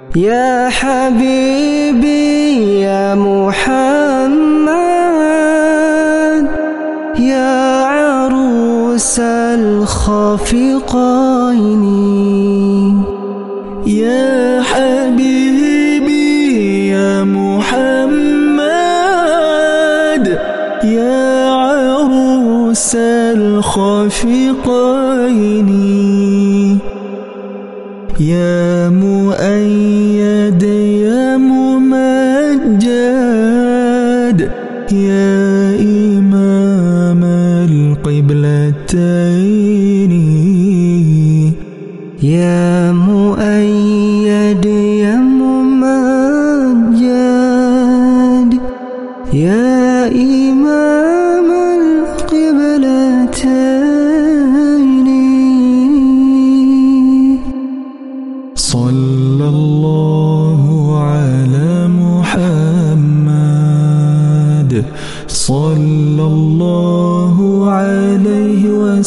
يا حبيبي يا محمد يا عروس الخافقين. يا حبيبي يا محمد يا عروس الخافقين. يا مؤيد يا ممجد يا إمام القبلتين. يا مؤيد يا ممجد يا إمام القبلتين. صلى الله على محمد صلى الله عليه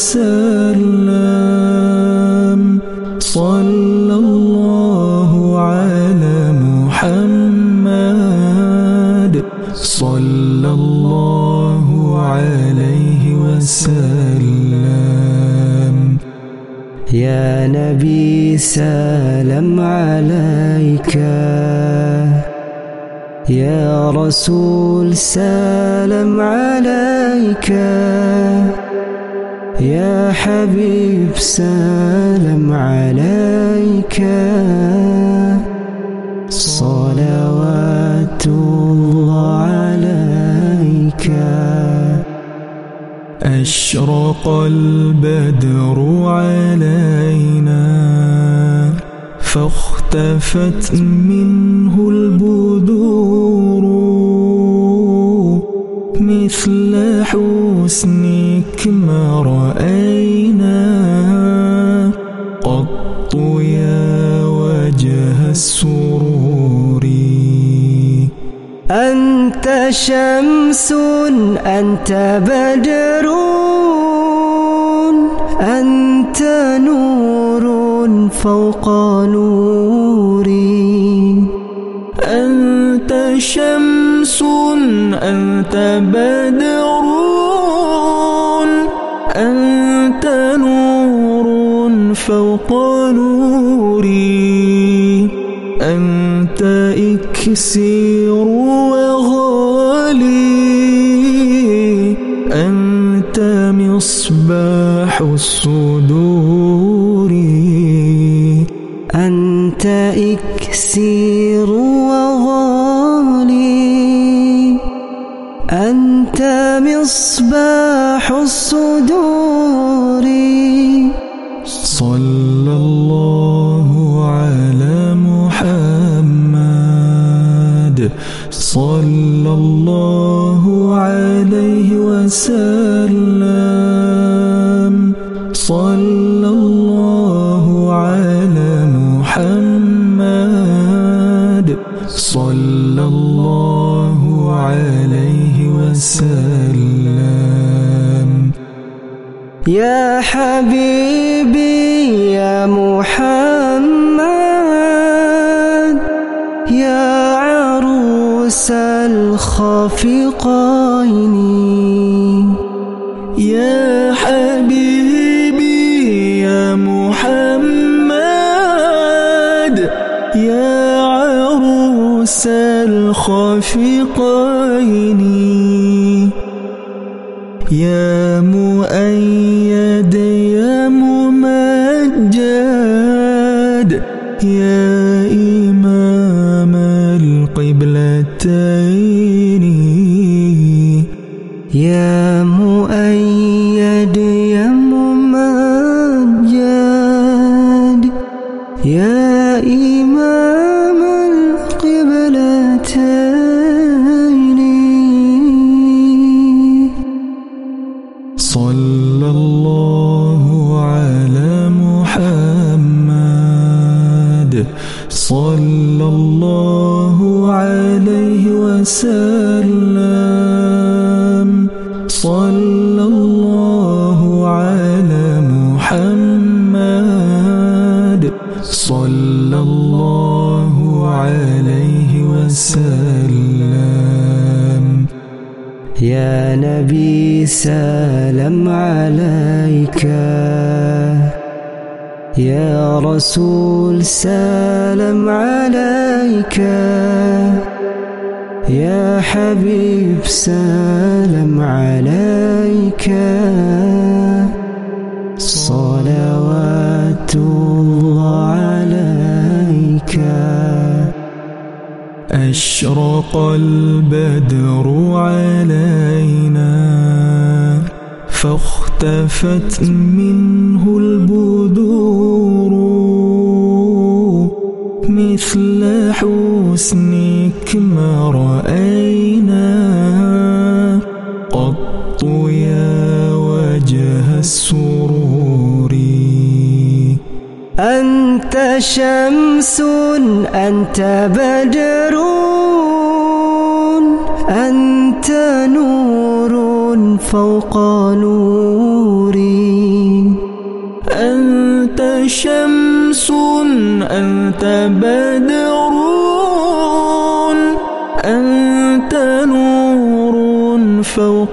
وسلم. صلى الله على محمد صلى الله عليه وسلم. يا نبي سلام عليك يا رسول سلام عليك يا حبيب سلام عليك. صلوات الله عليك. أشرق البدر علينا فاختفت منه البدور مثل حسنك ما رأينا قط يا وجه السرور. أنت شمس أنت بدر أنت نور فوق نوري. أنت شمس أنت بدر أنت نور فوق نوري. أنت إكسير وغالي أنت مصباح الصدور. أنت إكسير وغالي أنت مصباح الصدور. صلى الله على محمد صلى الله عليه وسلم. صلى الله على محمد صلى الله عليه وسلم. يا حبيبي يا محمد يا عروس الخافقين. يا حبيبي يا محمد يا عروس الخافقين. يا مؤيد يا ممجد يا إمام القبلتين. يا مؤيد يا ممجد يا إمام القبلتين. صلى الله على محمد صلى الله عليه وسلم. صلى الله على محمد صلى الله يا نبي سلام عليك، يا رسول سلام عليك، يا حبيب سلام عليك، صلوات الله عليك. أشرق البدر علينا فاختفت منه البدور، مثل حسنك ما رأينا قط يا وجه السرور. أنت شمس أنت بدر، أنت نور فوق نوري. أنت شمس أنت بدر، أنت نور فوق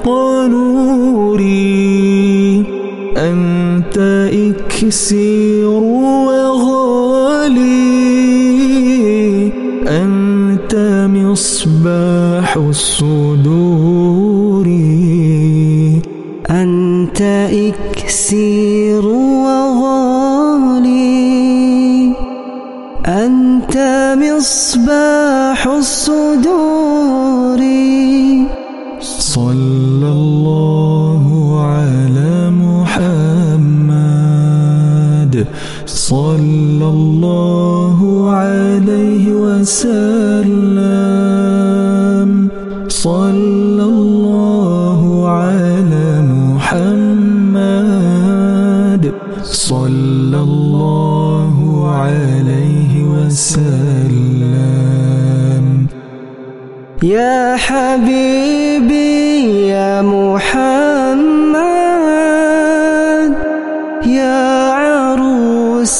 نوري. أنت إكسير وغالي، أنت مصباح الصدور. أنت إكسير وغالي، أنت مصباح الصدور. صلى الله على محمد، صلى الله عليه وسلم، صلى الله على محمد، صلى الله عليه وسلم. يا حبيبي يا محمد، يا عروس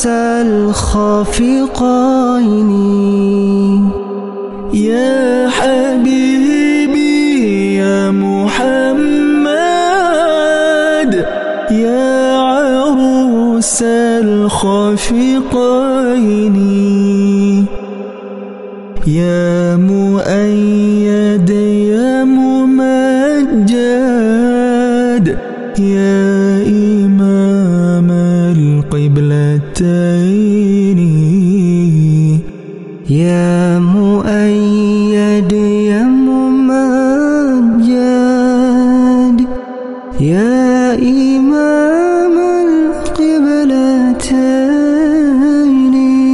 الخافقين. يا حبيبي يا محمد، يا عروس الخافقين. يا مؤيد يا ممجد، يا إمام القبلتين. يا مؤيد يا ممجد، يا إمام القبلتين.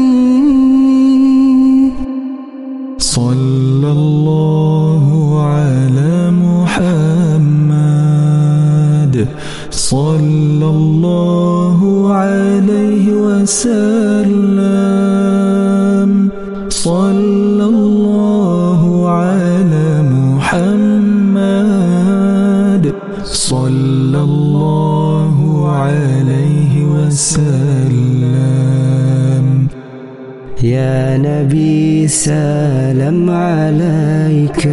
صلى الله على محمد، صلى الله عليه وسلم، صلى الله على محمد، صلى الله عليه وسلم. يا نبي سلام عليك،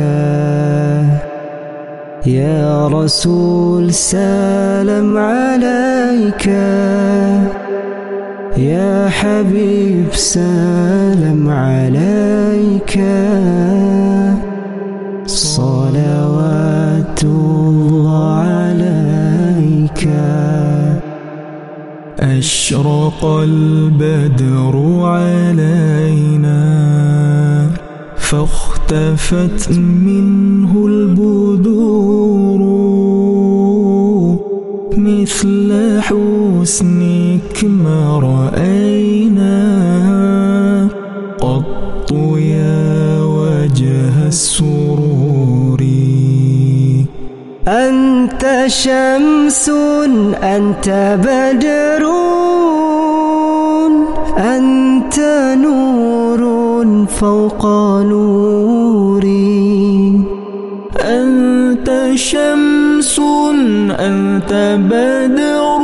يا رسول سلام عليك، يا حبيب سلام عليك، صلوات الله عليك. أشرق البدر علينا فاختفت منه البدور، مثل حسنك ما رأينا قط يا وجه السرور. أنت شمس أنت بدر، أنت نور فوق نوري. أنت شمس أنت بدر،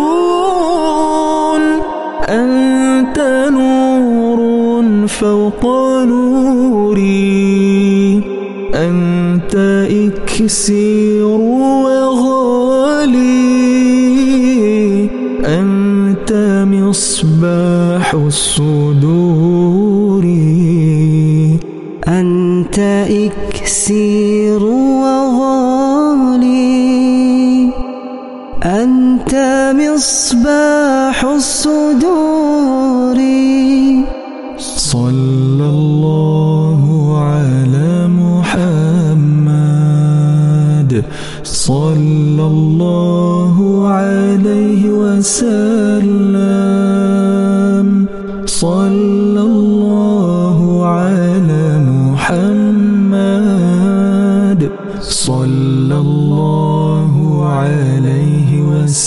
أنت نور فوق نوري. أنت إكسير وغالي أنت مصباح الصدور أنت إكسير وغالي أنت مصباح الصدور صلى الله على محمد صلى الله عليه وسلم صلى الله على محمد صلى الله عليه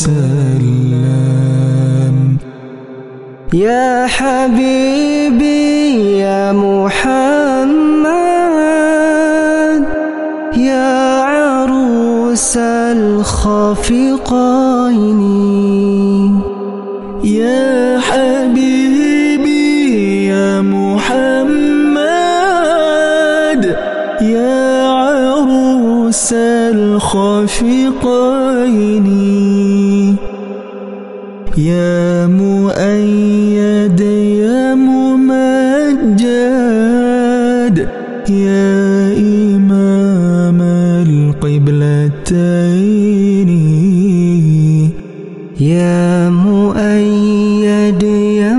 وسلم يا حبيبي يا محمد يا عروس الخافقين يا حبيبي يا محمد يا عروس الخافقين يا مؤيد يا ممجد يا إمام القبلتين يا مؤيد يا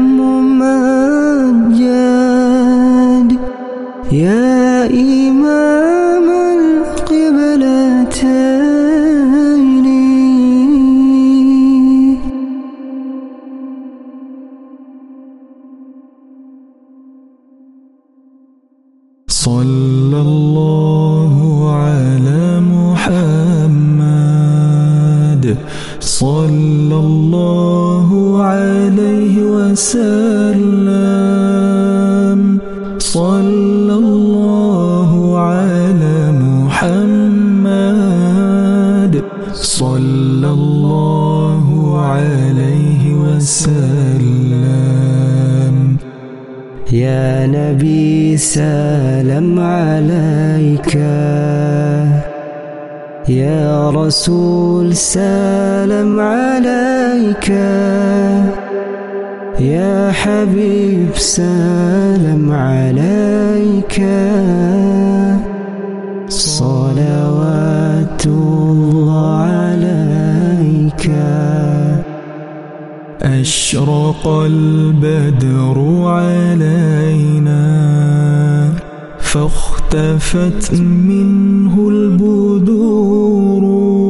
ممجد يا إمام القبلتين صلى الله على محمد صلى الله عليه وسلم صلى الله على محمد صلى الله عليه وسلم يا نبي سلام عليك يا رسول سلام عليك يا حبيب سلام عليك صلوات الله عليك أشرق البدر علينا فاختفت منه البدور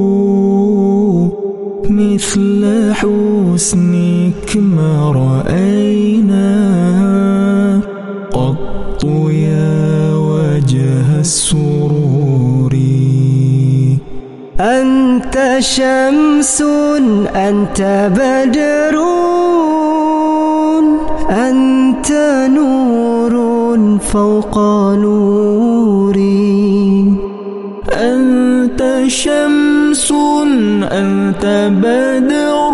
مثل حسنك ما رأينا قط يا وجه السرور أنت شمس أنت بدر أنت نور فوق نوري أنت شمس أنت بدر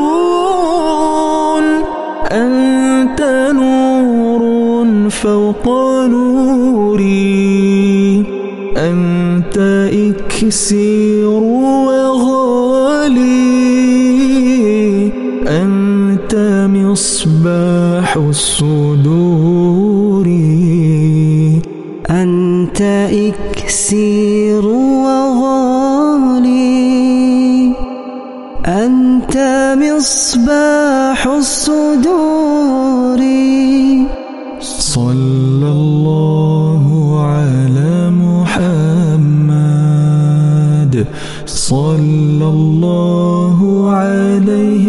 أنت نور فوق نوري أنت إكسير وغالي أنت مصباح الصدور أنت إكسير وغالي أنت مصباح الصدور صلى الله على محمد صلى الله عليه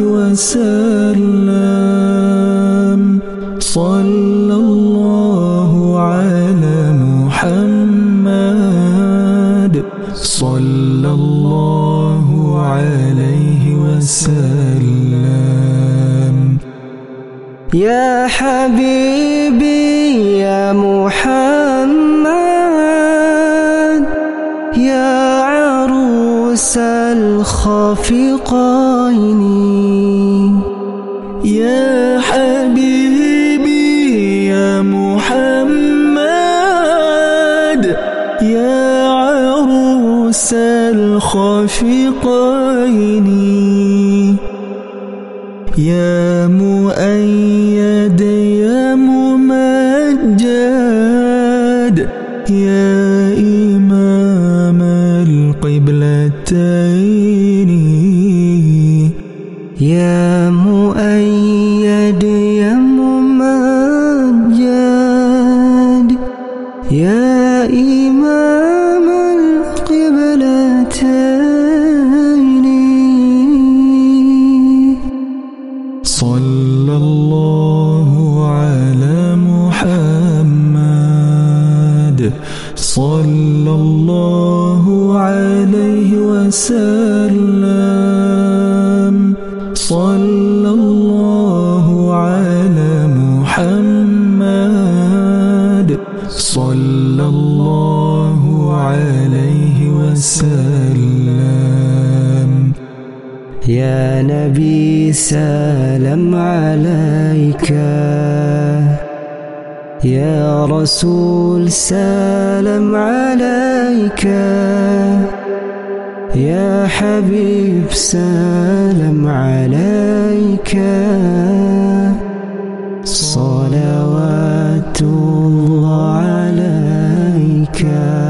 وسلم صلى الله على محمد صلى الله عليه وسلم يا حبيبي يا محمد يا عروس الخافقين يا حبيبي يا محمد يا عروس الخافقين يا مؤيد يا ممجد يا إمام القبلتين يا مؤيد يا ممجد يا إمام القبلتين صلى الله على محمد صلى الله عليه وسلم صلى الله على محمد صلى الله عليه وسلم يا نبي سلام عليك يا رسول سلام عليك يا حبيب سلام عليك صلوات الله عليك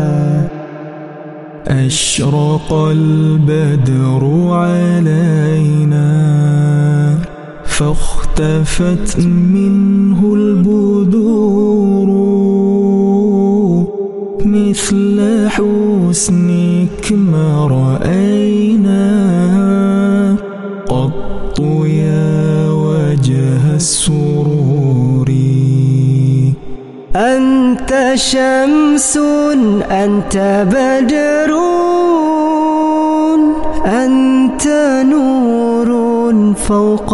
أشرق البدر علينا فاختفت منه البدور مثل حسنك ما رأينا قط يا وجه السرور أنت شمس أنت بدر أنت نور فوق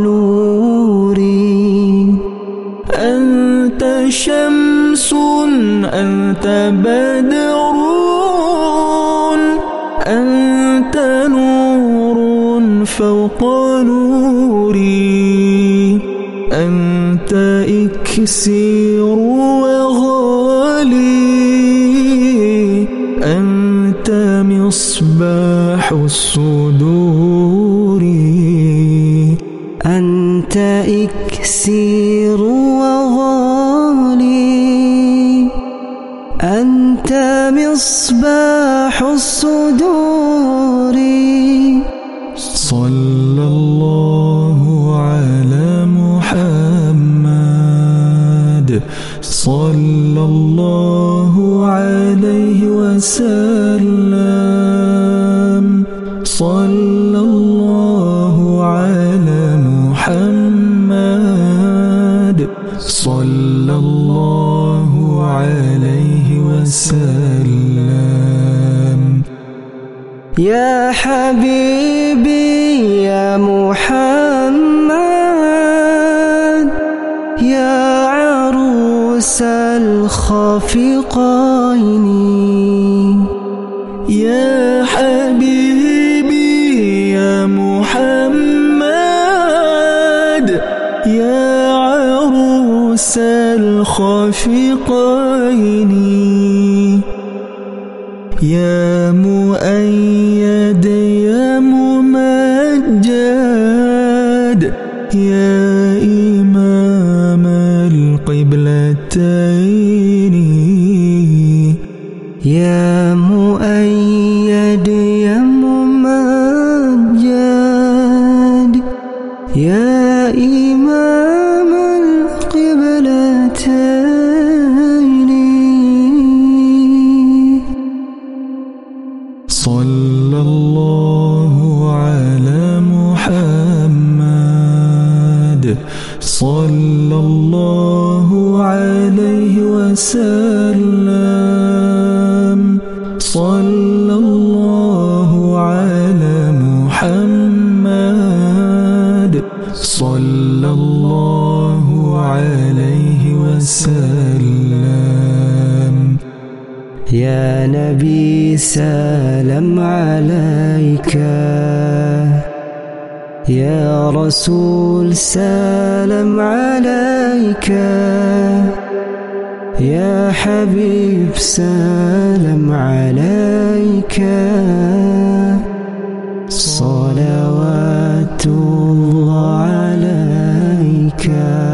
نوري أنت شمس أنت بدر أنت نور فوق نوري أنت إكسير وغالي أنت مصباح الصدور أنت إكسير وغالي أنت مصباح الصدور صلى الله على محمد صلى الله عليه وسلم صلى الله على محمد صلى الله عليه وسلم يا حبيبي يا محمد يا عروس الخافقين يا حبيبي يا محمد يا عروس الخافقين يا مؤيد يا ممجد يا إمام القبلتين يا مؤيد يا ممجد يا إمام القبلتين صلى الله على محمد صلى الله عليه وسلم صلى الله على محمد صلى الله عليه وسلم يا نبي سلام عليك يا رسول سلام عليك يا حبيب سلام عليك صلوات الله عليك.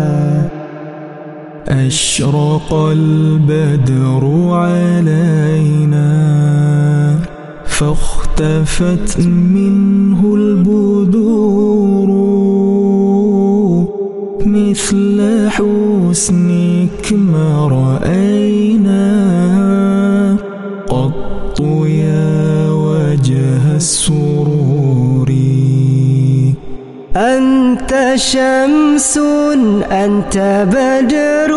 أشرق البدر علينا فاختفت منه البدور، مثل حسنك ما رأينا قط يا وجه السرور. أنت شمس أنت بدر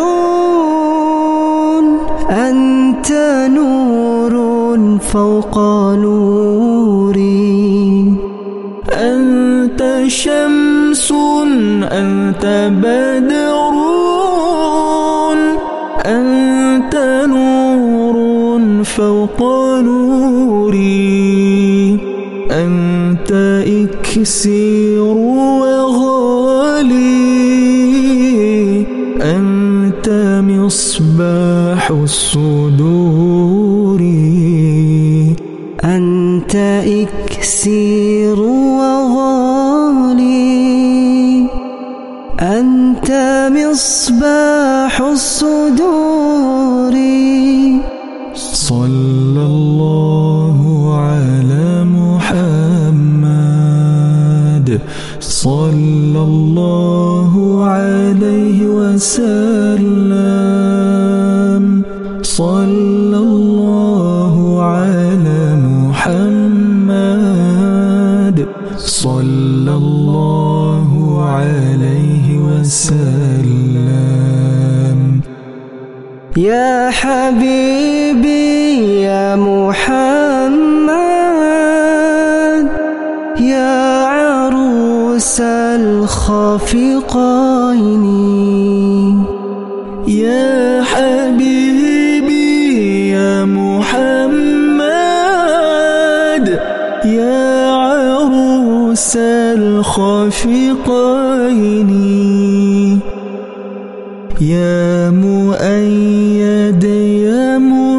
أنت نور فوق نوري. أنت شمس أنت بدر أنت نور فوق نوري. أنت إكسير وغالي أنت مصباح الصدور. أنت إكسير وغالي أنت مصباح الصدور. صلى الله على محمد صلى الله عليه وسلم. صلى الله على محمد صلى الله عليه وسلم. يا حبيبي يا محمد يا عروس الخافقين. يا حبيبي يا محمد يا عروس الخافقين. يا مؤيد يا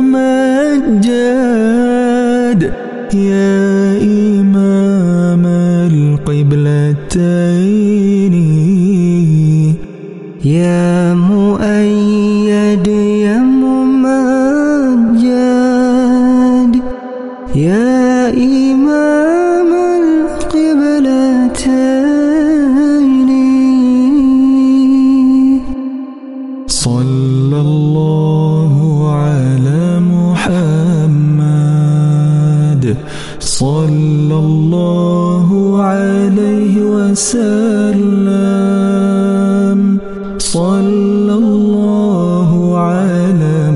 ممجد يا إمام القبلتين. يا مؤيد يا ممجد يا إمام القبلتين. صلى الله على محمد صلى الله عليه وسلم. صلى الله على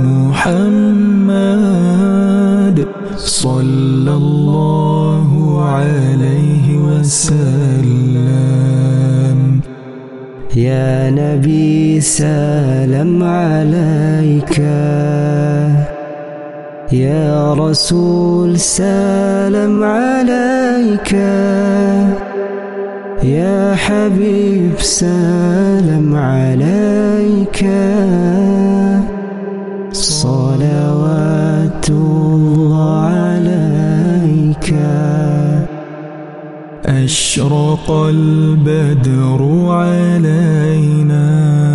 محمد صلى الله عليه وسلم. يا نبي سلام عليك يا رسول سلام عليك يا حبيب سلام عليك. صلوات الله عليك. أشرق البدر علينا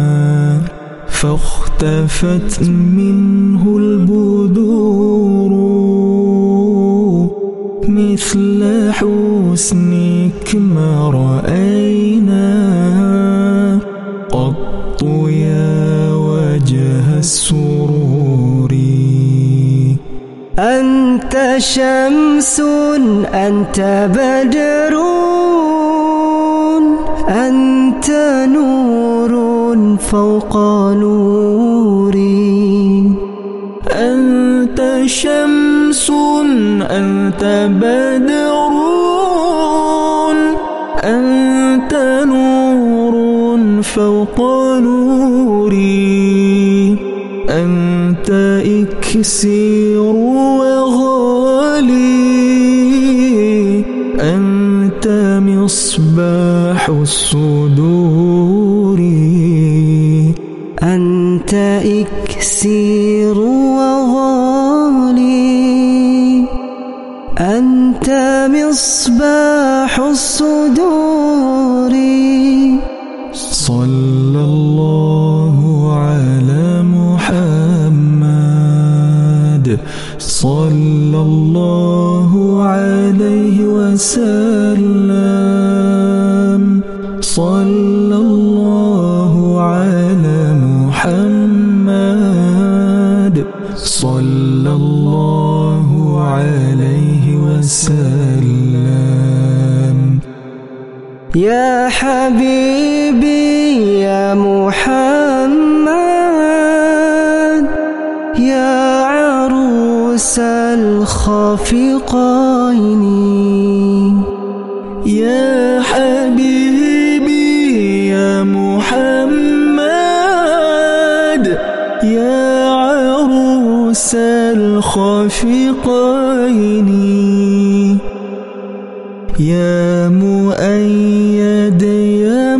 فاختفت منه البدور، مثل حسنك ما رأينا قط يا وجه السرور. أنت شمس أنت بدر أنت نور فوق نوري. أنت شمس أنت بدر أنت نور فوق نوري. أنت إكسير وغالي أنت مصباح الصدور. أنت إكسير وغالي أنت مصباح صلى الله عليه وسلم صلى الله على محمد صلى الله عليه وسلم يا حبيبي يا محمد يا عروس الخافقين يا حبيبي يا محمد يا عروس الخافقين يا مؤيد يا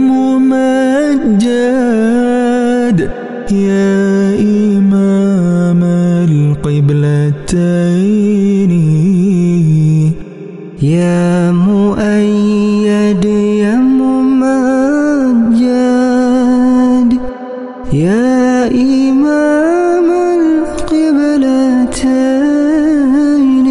ممجد يا إمام القبلتين يا مؤيد يا ممجد يا إمام القبلتين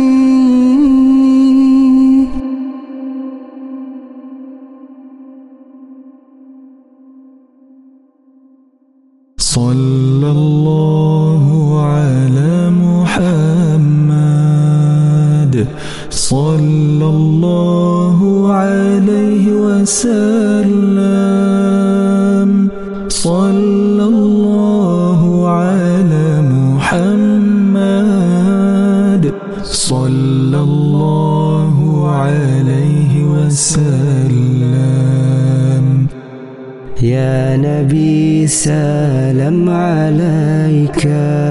صلى الله على محمد صلى الله عليه وسلم صلى الله على محمد صلى الله عليه وسلم يا نبي سلام عليك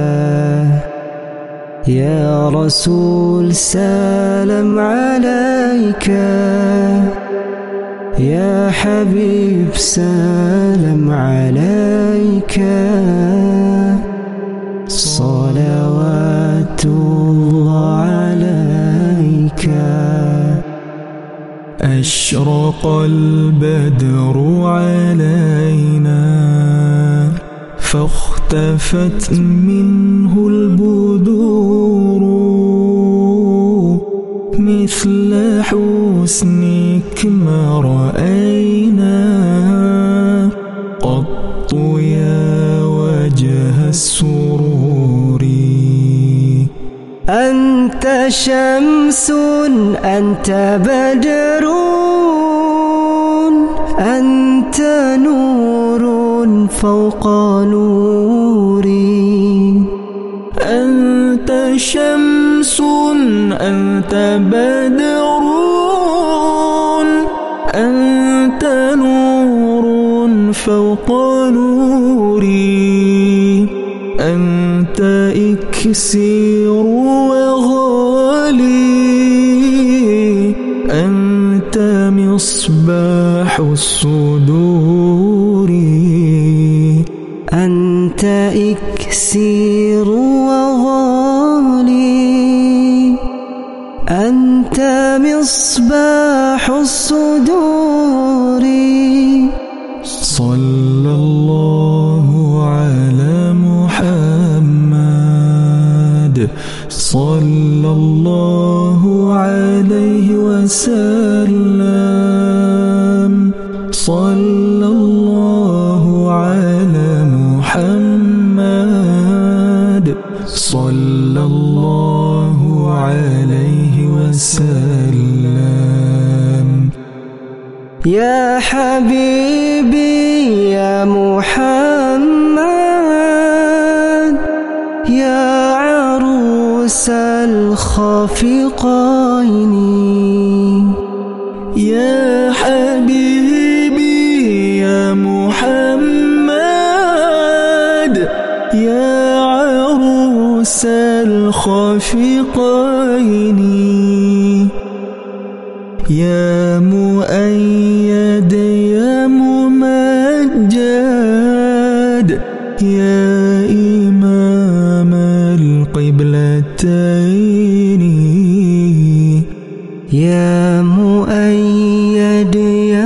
يا رسول سلام عليك يا حبيب سلام عليك صلوات الله عليك أشرق البدر علينا فاختفت منه البدور مثل حسنك ما رأينا قط يا وجه السرور أنت شمس أنت بدر أنت نور فوق نوري أنت شمس أنت بدر أنت نور فوق نوري أنت إكسير وغالي أنت مصباح الصدور أنت إكسير وغالي أنت مصباح الصدور صلى الله على محمد صلى الله عليه وسلم صلى الله على محمد صلى الله عليه وسلم يا حبيبي يا محمد يا عروس الخافقين يا حبيبي يا محمد يا عروس الخافقين يا مؤيد يا ممجد يا إمام القبلتين يا مؤيد يا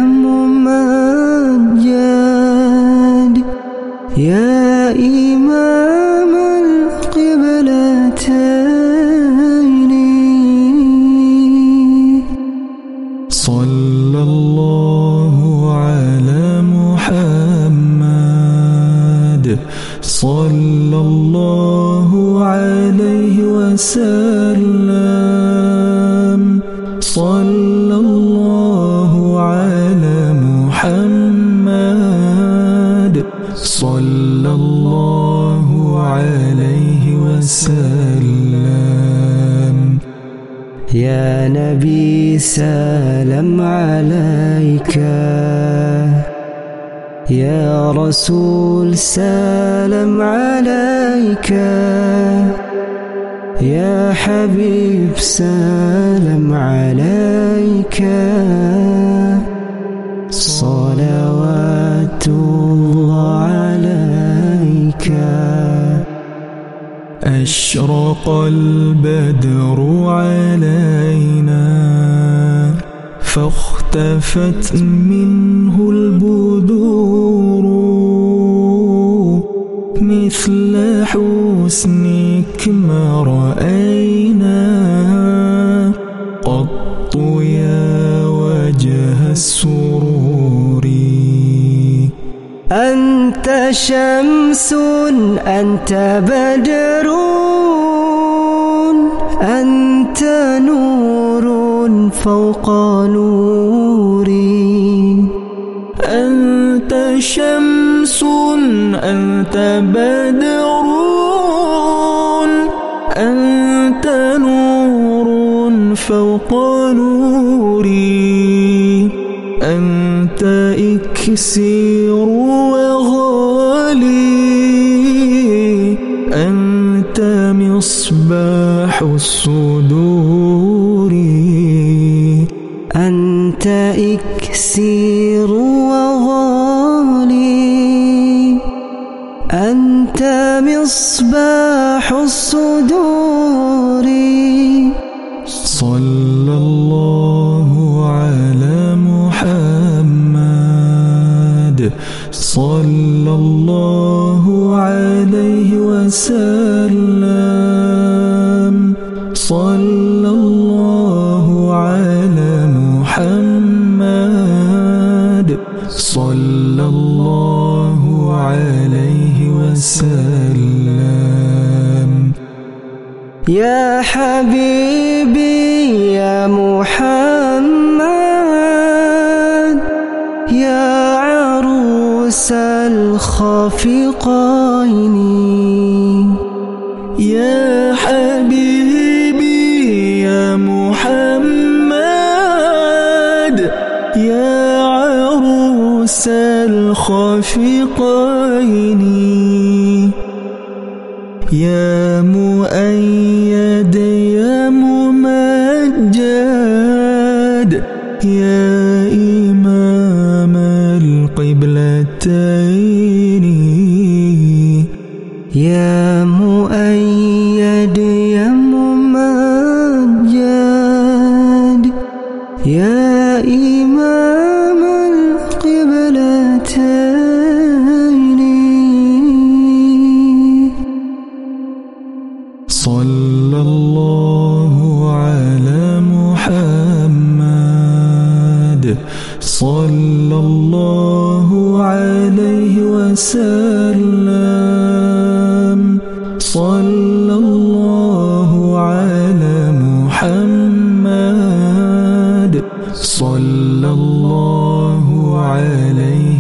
ممجد يا إمام القبلتين وسلم. صلى الله على محمد صلى الله عليه وسلم. يا نبي سلام عليك، يا رسول سلام عليك، يا حبيب سلام عليك، صلوات الله عليك. أشرق البدر علينا فاختفت منه البدور، مثل حسنك ما رأينا قط يا وجه السرور. أنت شمس أنت بدر، أنت نور فوق نوري. أنت شمس أنت بدر، أنت نور فوق نوري. أنت إكسير وغالي، أنت مصباح الصدور. أنت إكسير وغالي، أنت مصباح الصدور. صلى الله على محمد صلى الله عليه وسلم. صلى الله على محمد صلى الله عليه وسلم. يا حبيبي يا محمد، يا عروس الخافقين. يا حبيبي يا محمد، يا عروس الخافقين. يا مؤيد يا ممجد، يا إمام القبلتين. يا مؤيد يا ممجد، يا إمام القبلتين. صلى الله على محمد صلى الله عليه وسلم. صلى الله على محمد صلى الله عليه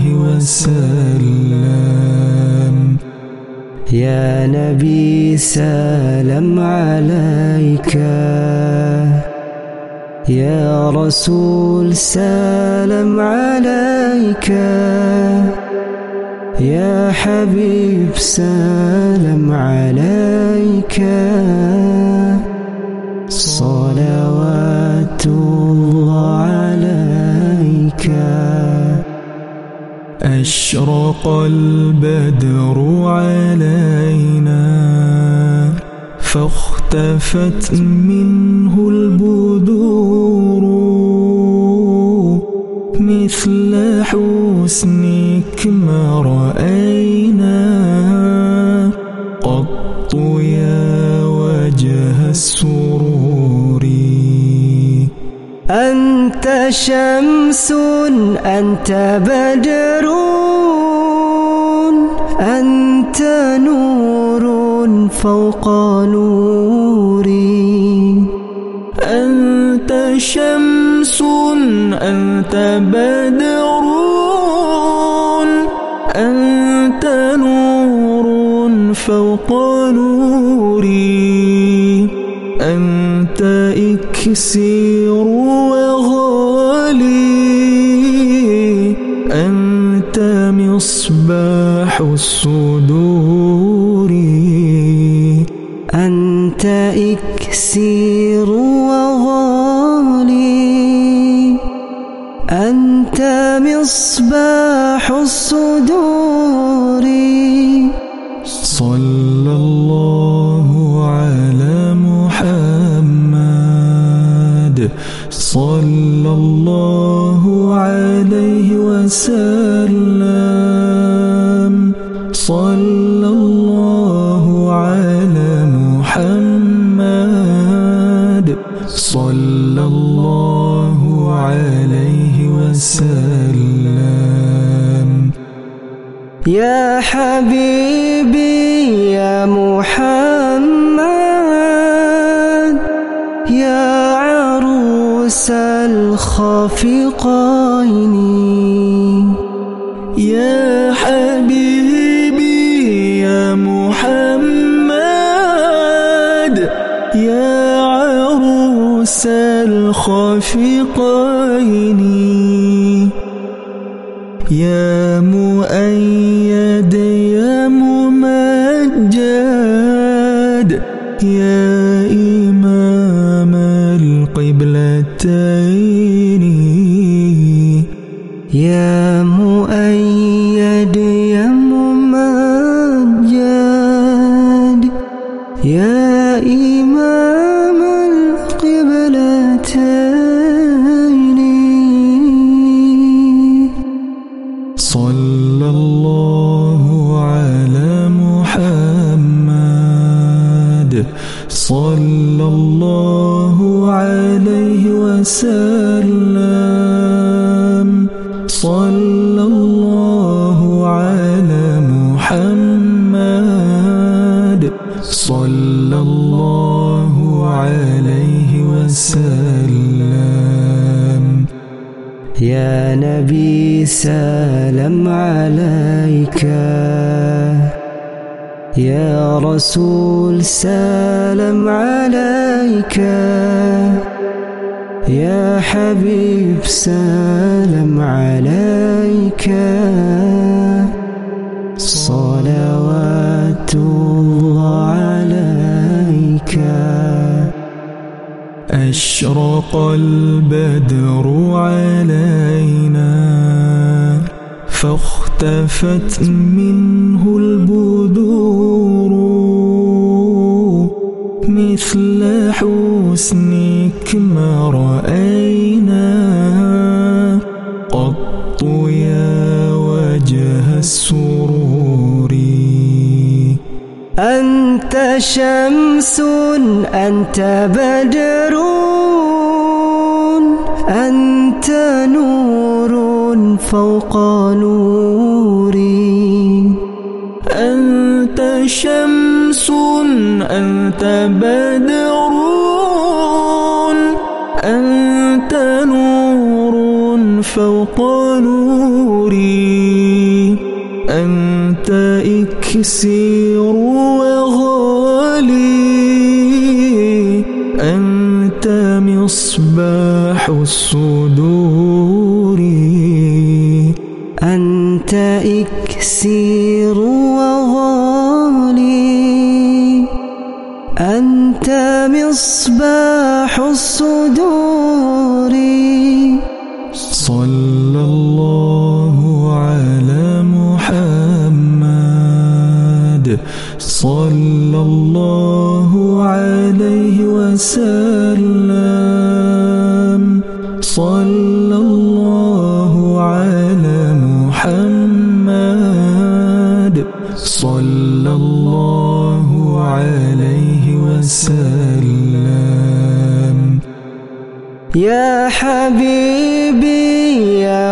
وسلم. يا نبي سلام عليك، يا رسول سلام عليك، يا حبيب سلام عليك، صلوات الله عليك. أشرق البدر علينا فاختفت منه البدور، مثل حسنك ما رأينا قط يا وجه السرور. أنت شمس أنت بدر، أنت نور فوق نوري. شمس أنت بدر أنت نور فوق نوري أنت إكسير وغالي أنت مصباح الصدور أنت إكسير وغالي أنت مصباح الصدور. صلى الله على محمد صلى الله عليه وسلم صلى الله على محمد صلى الله عليه وسلم. يا حبيبي يا محمد يا عروس الخافقين يا حبيبي يا محمد يا عروس الخافقين يا مؤيد يا ممجد يا إمام القبلتين يا مؤيد يا ممجد يا إمام القبلتين. صلى الله على محمد صلى الله عليه وسلم صلى الله على محمد صلى الله عليه وسلم. يا نبي سلام عليك يا رسول سلام عليك يا حبيب سلام عليك صلوات الله عليك. أشرق البدر علينا فاختفت منه البدور مثل حسنك ما رأينا قط يا وجه السرور. أنت شمس أنت بدر أنت نور فوق نوري أنت شمس أنت بدر أنت نور فوق نوري أنت إكسير وغالي أنت مصباح الصدور أنت إكسير وغالي أنت مصباح الصدور. صلى الله على محمد صلى الله عليه وسلم صلى الله على محمد صلى الله عليه وسلم. يا حبيبي يا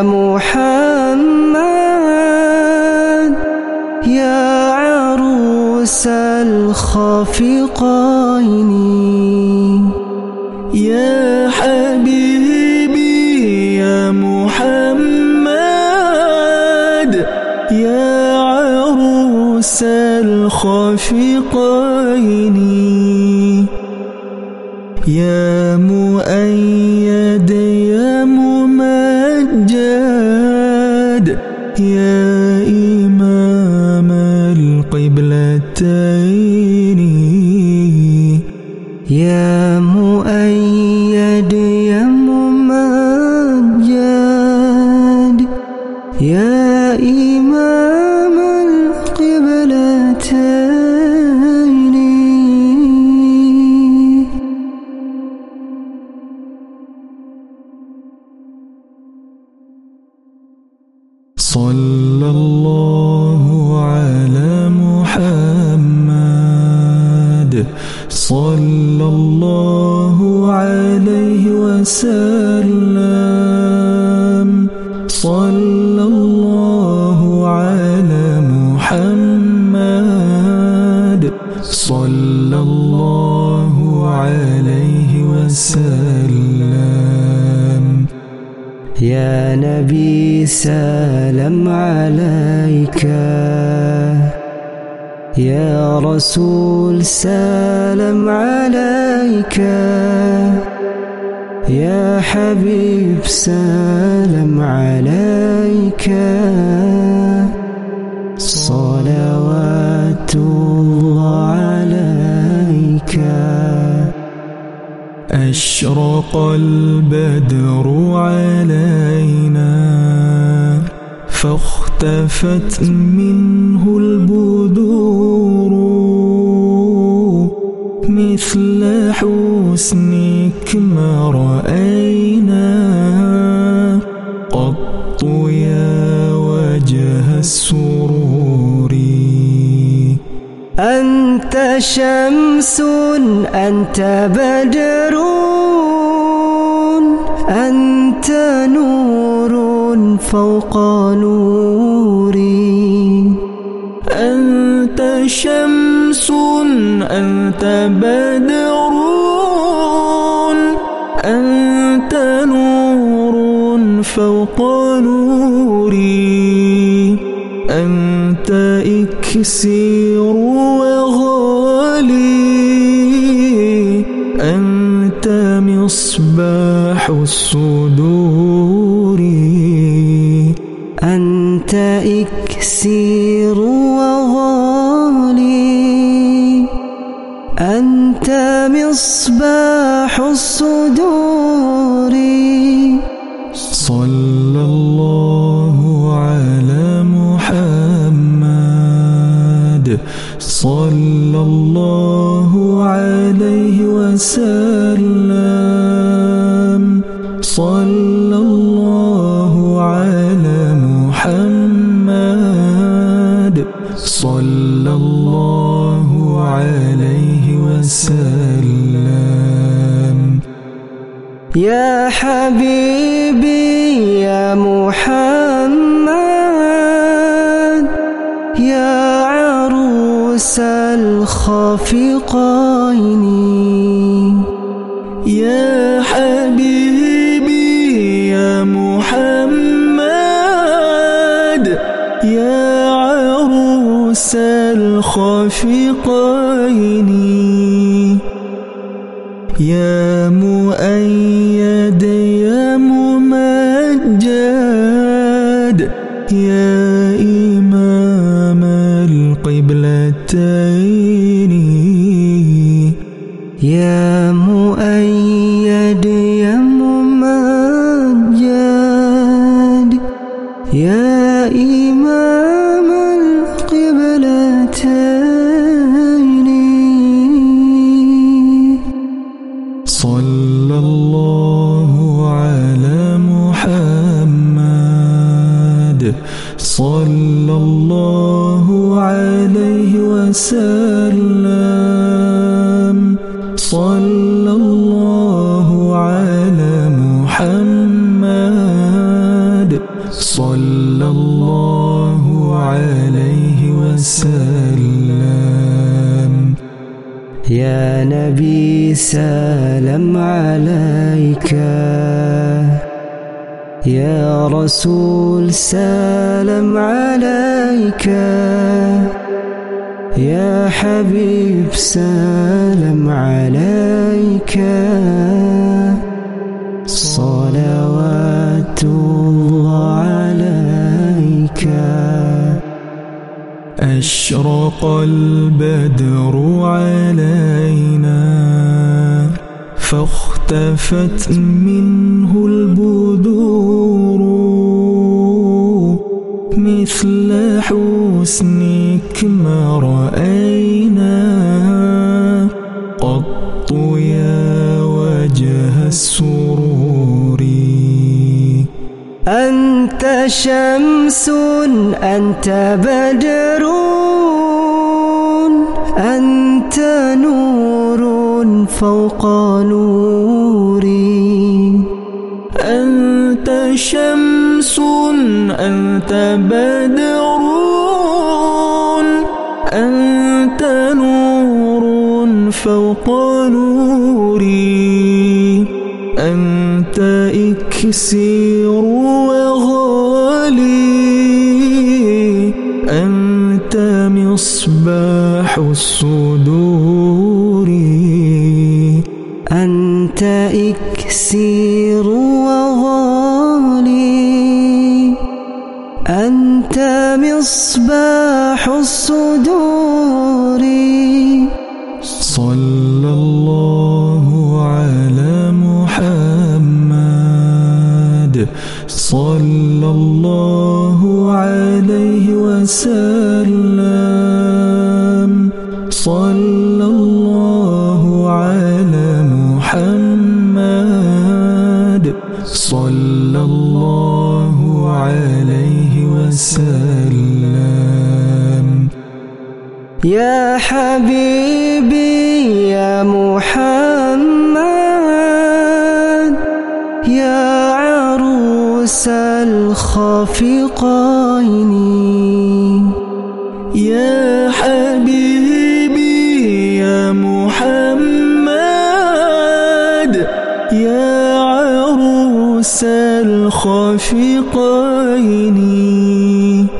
محمد يا عروس الخافقين يا حبيبي الخافقين يا مؤيد يا ممجد يا إمام القبلتين يا مؤيد يا ممجد يا إمام القبلتين صلى الله على محمد صلى الله عليه وسلم صلى الله على محمد صلى الله عليه وسلم يا نبي سلام عليك يا رسول سلام عليك يا حبيب سلام عليك صلوات الله عليك أشرق البدر علينا فاختفت منه البدور مثل حسنك ما رأينا قط يا وجه السرور أنت شمس أنت بدر أنت نور فوق نوري أنت شمس أنت بدر أنت نور فوق نوري أنت إكسير وغالي أنت مصباح الصدور أنت إكسير وغالي أنت مصباح الصدور صلى الله على محمد صلى الله عليه وسلم صلى الله على محمد صلى الله عليه وسلم يا حبيبي يا محمد يا عروس الخافقين يا حبيبي يا محمد يا عروس الخافقين يا مؤيد يا ممجد يا إمام القبلتين يا مؤيد يا ممجد يا إمام القبلتين صلى الله على محمد صلى الله عليه وسلم صلى الله على محمد صلى الله عليه وسلم يا نبي سلام عليك يا رسول سلام عليك يا حبيب سلام عليك صلوات الله عليك أشرق البدر علينا فاختفت منه البدور مثل حسنك ما رأينا قط يا وجه السرور أنت شمس أنت بدر أنت نور فوق نوري أنت شمس أنت بدر أنت نور فوق نوري أنت إكسير وغالي أنت مصباح الصدور أنت إكسير وغالي أنت مصباح الصدور صلى الله على محمد صلى الله عليه وسلم صلى الله على محمد صلى الله عليه وسلم يا حبيبي يا محمد يا عروس الخفقين يا حبيبي يا محمد يا عروس الخفقين